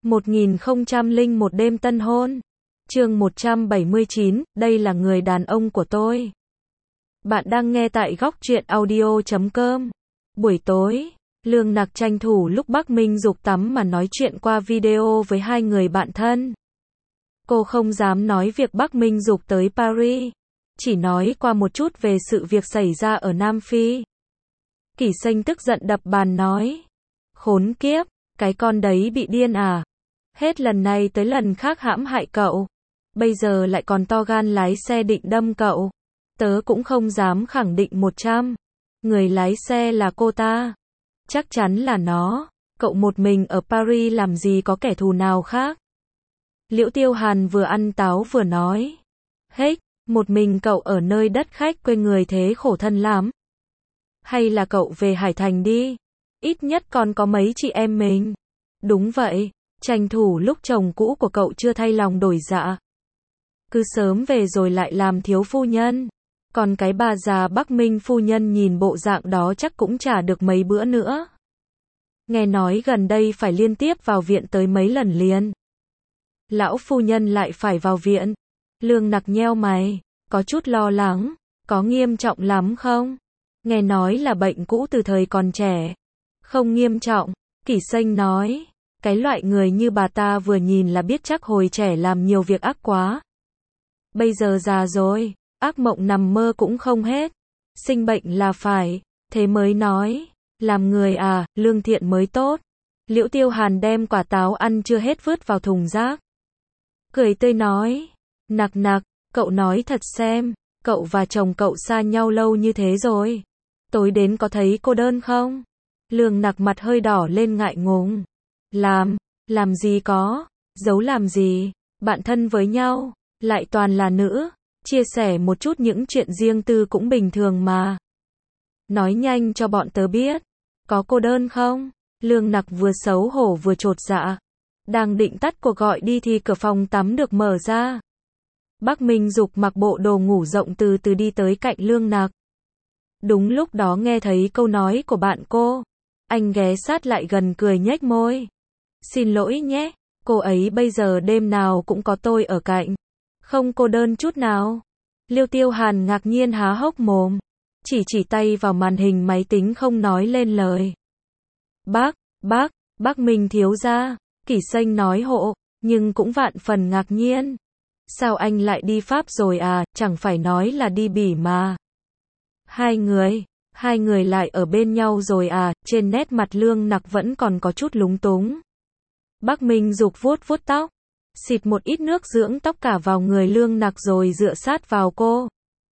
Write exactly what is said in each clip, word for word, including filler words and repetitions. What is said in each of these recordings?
một nghìn không trăm lẻ một đêm tân hôn. Chương một trăm bảy mươi chín, đây là người đàn ông của tôi. Bạn đang nghe tại góc truyện audio chấm com. Buổi tối, Lương Nặc tranh thủ lúc Bắc Minh Dục tắm mà nói chuyện qua video với hai người bạn thân. Cô không dám nói việc Bắc Minh Dục tới Paris, chỉ nói qua một chút về sự việc xảy ra ở Nam Phi. Kỷ Xanh tức giận đập bàn nói, khốn kiếp, cái con đấy bị điên à? Hết lần này tới lần khác hãm hại cậu, bây giờ lại còn to gan lái xe định đâm cậu. Tớ cũng không dám khẳng định một trăm, người lái xe là cô ta. Chắc chắn là nó, cậu một mình ở Paris làm gì có kẻ thù nào khác. Liễu Tiêu Hàn vừa ăn táo vừa nói, hết, một mình cậu ở nơi đất khách quê người thế khổ thân lắm. Hay là cậu về Hải Thành đi, ít nhất còn có mấy chị em mình. Đúng vậy, tranh thủ lúc chồng cũ của cậu chưa thay lòng đổi dạ. Cứ sớm về rồi lại làm thiếu phu nhân. Còn cái bà già Bắc Minh phu nhân nhìn bộ dạng đó chắc cũng chả được mấy bữa nữa. Nghe nói gần đây phải liên tiếp vào viện tới mấy lần liền. Lão phu nhân lại phải vào viện. Lương Nặc nheo mày, có chút lo lắng, có nghiêm trọng lắm không? Nghe nói là bệnh cũ từ thời còn trẻ. Không nghiêm trọng, Kỷ Xanh nói, cái loại người như bà ta vừa nhìn là biết chắc hồi trẻ làm nhiều việc ác quá. Bây giờ già rồi, ác mộng nằm mơ cũng không hết. Sinh bệnh là phải, thế mới nói, làm người à, lương thiện mới tốt. Liễu Tiêu Hàn đem quả táo ăn chưa hết vứt vào thùng rác. Cười tươi nói, Nặc Nặc, cậu nói thật xem, cậu và chồng cậu xa nhau lâu như thế rồi. Tối đến có thấy cô đơn không? Lương Nặc mặt hơi đỏ lên ngại ngùng. Làm, làm gì có, giấu làm gì, bạn thân với nhau, lại toàn là nữ, chia sẻ một chút những chuyện riêng tư cũng bình thường mà. Nói nhanh cho bọn tớ biết, có cô đơn không? Lương Nặc vừa xấu hổ vừa chột dạ. Đang định tắt cuộc gọi đi thì cửa phòng tắm được mở ra. Bắc Minh Dục mặc bộ đồ ngủ rộng từ từ đi tới cạnh Lương Nặc. Đúng lúc đó nghe thấy câu nói của bạn cô. Anh ghé sát lại gần cười nhếch môi. Xin lỗi nhé, cô ấy bây giờ đêm nào cũng có tôi ở cạnh. Không cô đơn chút nào. Liêu Tiêu Hàn ngạc nhiên há hốc mồm. Chỉ chỉ tay vào màn hình máy tính không nói lên lời. Bác, bác, bác Minh thiếu gia. Kỷ Xanh nói hộ, nhưng cũng vạn phần ngạc nhiên. Sao anh lại đi Pháp rồi à, chẳng phải nói là đi Bỉ mà. Hai người, hai người lại ở bên nhau rồi à, trên nét mặt Lương Nặc vẫn còn có chút lúng túng. Bắc Minh Dục vuốt vuốt tóc, xịt một ít nước dưỡng tóc cả vào người Lương Nặc rồi dựa sát vào cô.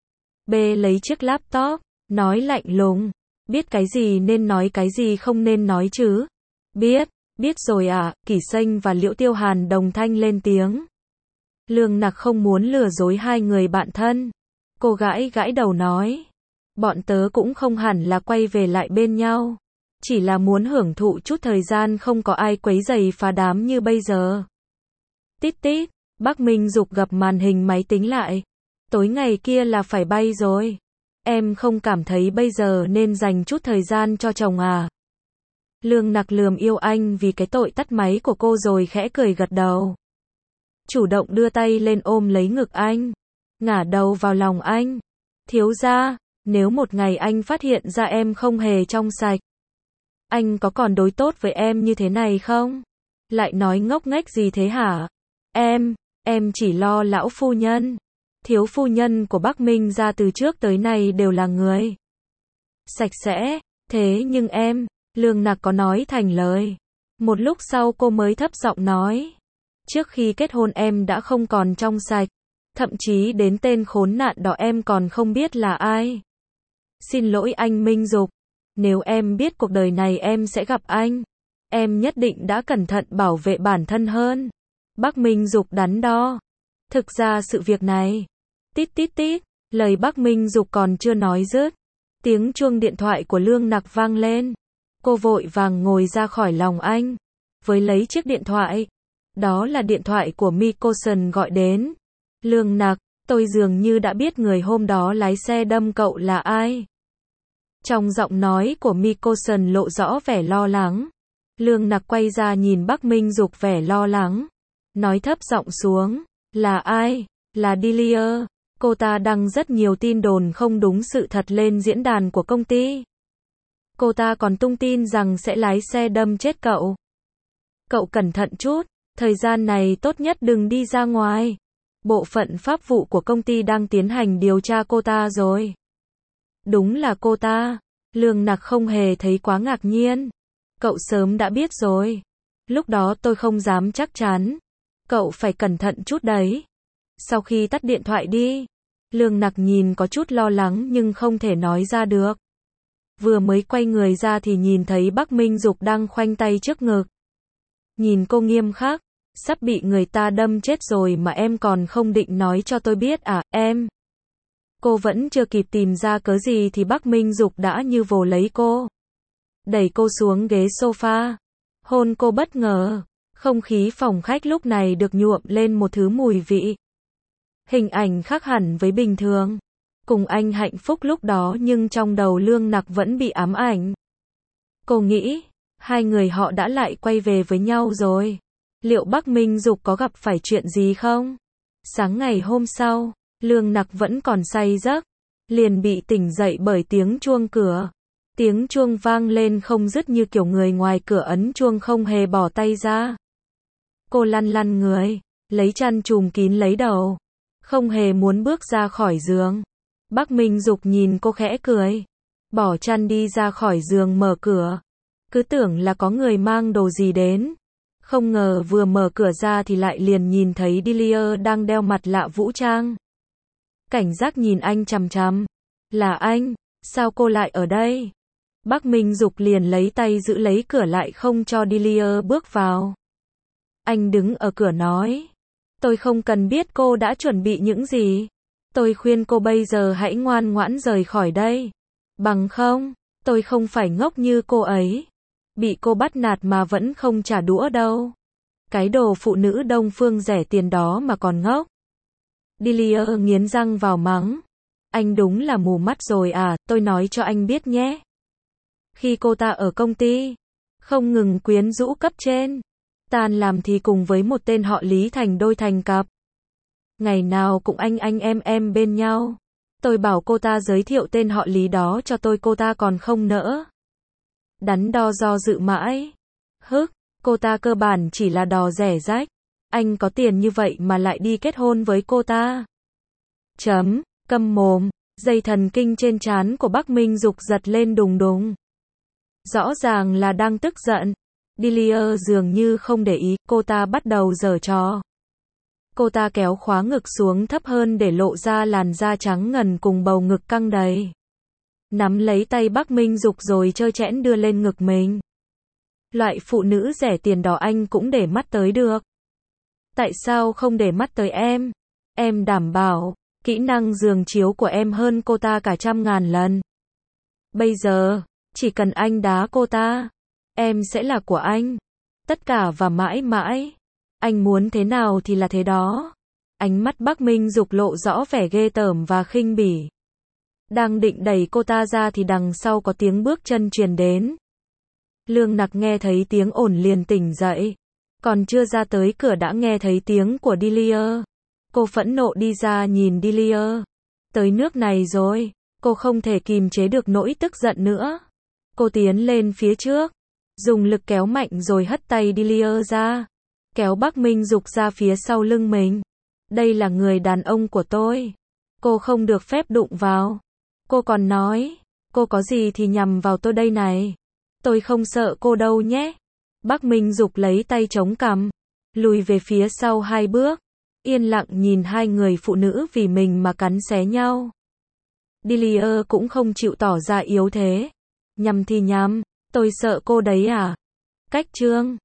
Bê lấy chiếc laptop, nói lạnh lùng, biết cái gì nên nói cái gì không nên nói chứ. Biết, biết rồi à, Kỷ Xanh và Liễu Tiêu Hàn đồng thanh lên tiếng. Lương Nặc không muốn lừa dối hai người bạn thân. Cô gãi gãi đầu nói, bọn tớ cũng không hẳn là quay về lại bên nhau. Chỉ là muốn hưởng thụ chút thời gian không có ai quấy rầy phá đám như bây giờ. Tít tít, Bắc Minh Dục gập màn hình máy tính lại. Tối ngày kia là phải bay rồi. Em không cảm thấy bây giờ nên dành chút thời gian cho chồng à? Lương Nặc lườm yêu anh vì cái tội tắt máy của cô rồi khẽ cười gật đầu. Chủ động đưa tay lên ôm lấy ngực anh. Ngả đầu vào lòng anh. Thiếu gia, nếu một ngày anh phát hiện ra em không hề trong sạch, anh có còn đối tốt với em như thế này không? Lại nói ngốc nghếch gì thế hả? Em, em chỉ lo lão phu nhân. Thiếu phu nhân của Bắc Minh ra từ trước tới nay đều là người sạch sẽ. Thế nhưng em, Lương Nặc có nói thành lời. Một lúc sau cô mới thấp giọng nói. Trước khi kết hôn em đã không còn trong sạch. Thậm chí đến tên khốn nạn đó em còn không biết là ai. Xin lỗi anh Minh Dục. Nếu em biết cuộc đời này em sẽ gặp anh, em nhất định đã cẩn thận bảo vệ bản thân hơn. Bắc Minh Dục đắn đo. Thực ra sự việc này. Tít tít tít, lời Bắc Minh Dục còn chưa nói dứt. Tiếng chuông điện thoại của Lương Nặc vang lên. Cô vội vàng ngồi ra khỏi lòng anh. Với lấy chiếc điện thoại. Đó là điện thoại của Mikoson gọi đến. Lương Nặc, tôi dường như đã biết người hôm đó lái xe đâm cậu là ai. Trong giọng nói của Mikoson lộ rõ vẻ lo lắng. Lương Nặc quay ra nhìn Bắc Minh Dục vẻ lo lắng. Nói thấp giọng xuống. Là ai? Là Delia. Cô ta đăng rất nhiều tin đồn không đúng sự thật lên diễn đàn của công ty. Cô ta còn tung tin rằng sẽ lái xe đâm chết cậu. Cậu cẩn thận chút, thời gian này tốt nhất đừng đi ra ngoài. Bộ phận pháp vụ của công ty đang tiến hành điều tra cô ta rồi. Đúng là cô ta. Lương Nặc không hề thấy quá ngạc nhiên. Cậu sớm đã biết rồi. Lúc đó tôi không dám chắc chắn. Cậu phải cẩn thận chút đấy. Sau khi tắt điện thoại đi, Lương Nặc nhìn có chút lo lắng nhưng không thể nói ra được. Vừa mới quay người ra thì nhìn thấy Bắc Minh Dục đang khoanh tay trước ngực. Nhìn cô nghiêm khắc. Sắp bị người ta đâm chết rồi mà em còn không định nói cho tôi biết à, em. Cô vẫn chưa kịp tìm ra cớ gì thì Bắc Minh Dục đã như vồ lấy cô. Đẩy cô xuống ghế sofa. Hôn cô bất ngờ. Không khí phòng khách lúc này được nhuộm lên một thứ mùi vị. Hình ảnh khác hẳn với bình thường. Cùng anh hạnh phúc lúc đó nhưng trong đầu Lương Nặc vẫn bị ám ảnh. Cô nghĩ, hai người họ đã lại quay về với nhau rồi. Liệu Bắc Minh Dục có gặp phải chuyện gì không? Sáng ngày hôm sau, Lương Nặc vẫn còn say giấc. Liền bị tỉnh dậy bởi tiếng chuông cửa. Tiếng chuông vang lên không dứt như kiểu người ngoài cửa ấn chuông không hề bỏ tay ra. Cô lăn lăn người, lấy chăn trùm kín lấy đầu. Không hề muốn bước ra khỏi giường. Bắc Minh Dục nhìn cô khẽ cười. Bỏ chăn đi ra khỏi giường mở cửa. Cứ tưởng là có người mang đồ gì đến. Không ngờ vừa mở cửa ra thì lại liền nhìn thấy Delia đang đeo mặt lạ vũ trang. Cảnh giác nhìn anh chằm chằm. Là anh, sao cô lại ở đây? Bắc Minh Dục liền lấy tay giữ lấy cửa lại không cho Delia bước vào. Anh đứng ở cửa nói. Tôi không cần biết cô đã chuẩn bị những gì. Tôi khuyên cô bây giờ hãy ngoan ngoãn rời khỏi đây. Bằng không, tôi không phải ngốc như cô ấy. Bị cô bắt nạt mà vẫn không trả đũa đâu. Cái đồ phụ nữ Đông Phương rẻ tiền đó mà còn ngốc. Delia nghiến răng vào mắng. Anh đúng là mù mắt rồi à, tôi nói cho anh biết nhé. Khi cô ta ở công ty, không ngừng quyến rũ cấp trên. Tan làm thì cùng với một tên họ Lý thành đôi thành cặp. Ngày nào cũng anh anh em em bên nhau. Tôi bảo cô ta giới thiệu tên họ Lý đó cho tôi, cô ta còn không nỡ. Đắn đo do dự mãi. Hức, cô ta cơ bản chỉ là đò rẻ rách. Anh có tiền như vậy mà lại đi kết hôn với cô ta. Chấm, câm mồm, dây thần kinh trên trán của Bắc Minh Dục giật lên đùng đùng. Rõ ràng là đang tức giận. Delia dường như không để ý, cô ta bắt đầu giở trò. Cô ta kéo khóa ngực xuống thấp hơn để lộ ra làn da trắng ngần cùng bầu ngực căng đầy. Nắm lấy tay Bắc Minh Dục rồi trơ trẽn đưa lên ngực mình. Loại phụ nữ rẻ tiền đó anh cũng để mắt tới được. Tại sao không để mắt tới em? Em đảm bảo, kỹ năng giường chiếu của em hơn cô ta cả trăm ngàn lần. Bây giờ, chỉ cần anh đá cô ta, em sẽ là của anh. Tất cả và mãi mãi. Anh muốn thế nào thì là thế đó. Ánh mắt Bắc Minh Dục lộ rõ vẻ ghê tởm và khinh bỉ. Đang định đẩy cô ta ra thì đằng sau có tiếng bước chân truyền đến. Lương Nặc nghe thấy tiếng ồn liền tỉnh dậy. Còn chưa ra tới cửa đã nghe thấy tiếng của Delia. Cô phẫn nộ đi ra nhìn Delia. Tới nước này rồi, cô không thể kìm chế được nỗi tức giận nữa. Cô tiến lên phía trước, dùng lực kéo mạnh rồi hất tay Delia ra. Kéo Bắc Minh Dục ra phía sau lưng mình. Đây là người đàn ông của tôi. Cô không được phép đụng vào. Cô còn nói, cô có gì thì nhằm vào tôi đây này. Tôi không sợ cô đâu nhé. Bắc Minh Dục lấy tay chống cằm, lùi về phía sau hai bước, yên lặng nhìn hai người phụ nữ vì mình mà cắn xé nhau. Delia cũng không chịu tỏ ra yếu thế. Nhằm thì nhằm, tôi sợ cô đấy à? Cách chương